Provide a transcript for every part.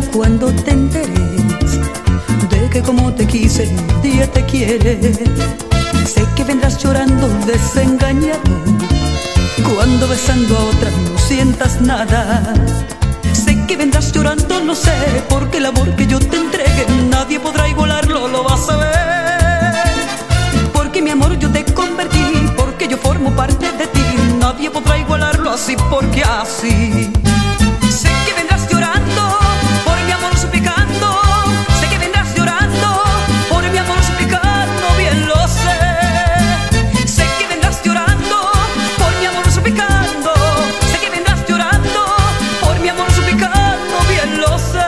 cuando te enteres de que como te quise nadie te quiere. Sé que vendrás llorando desengañado cuando besando a otra no sientas nada. Sé que vendrás llorando, no sé, porque el amor que yo te entregue nadie podrá igualarlo, lo vas a ver. Porque mi amor yo te convertí, porque yo formo parte de ti, nadie podrá igualarlo así porque así. Sé que vendrás llorando por mi amor suplicando, sé que vendrás llorando por mi amor suplicando, bien lo sé. Sé que vendrás llorando por mi amor suplicando, sé que vendrás llorando por mi amor suplicando, bien lo sé.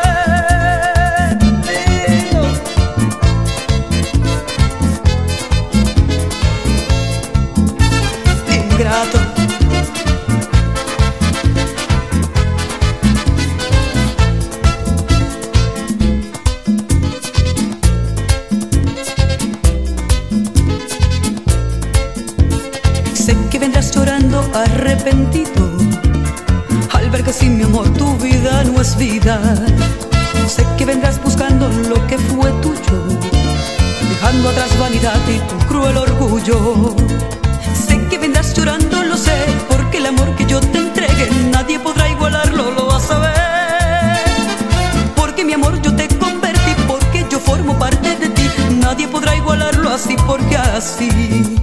Ingrato. Sé que vendrás llorando arrepentido al ver que sin mi amor tu vida no es vida. Sé que vendrás buscando lo que fue tuyo, dejando atrás vanidad y tu cruel orgullo. Sé que vendrás llorando, lo sé, porque el amor que yo te entregue nadie podrá igualarlo, lo vas a ver. Porque mi amor yo te convertí, porque yo formo parte de ti, nadie podrá igualarlo así porque así.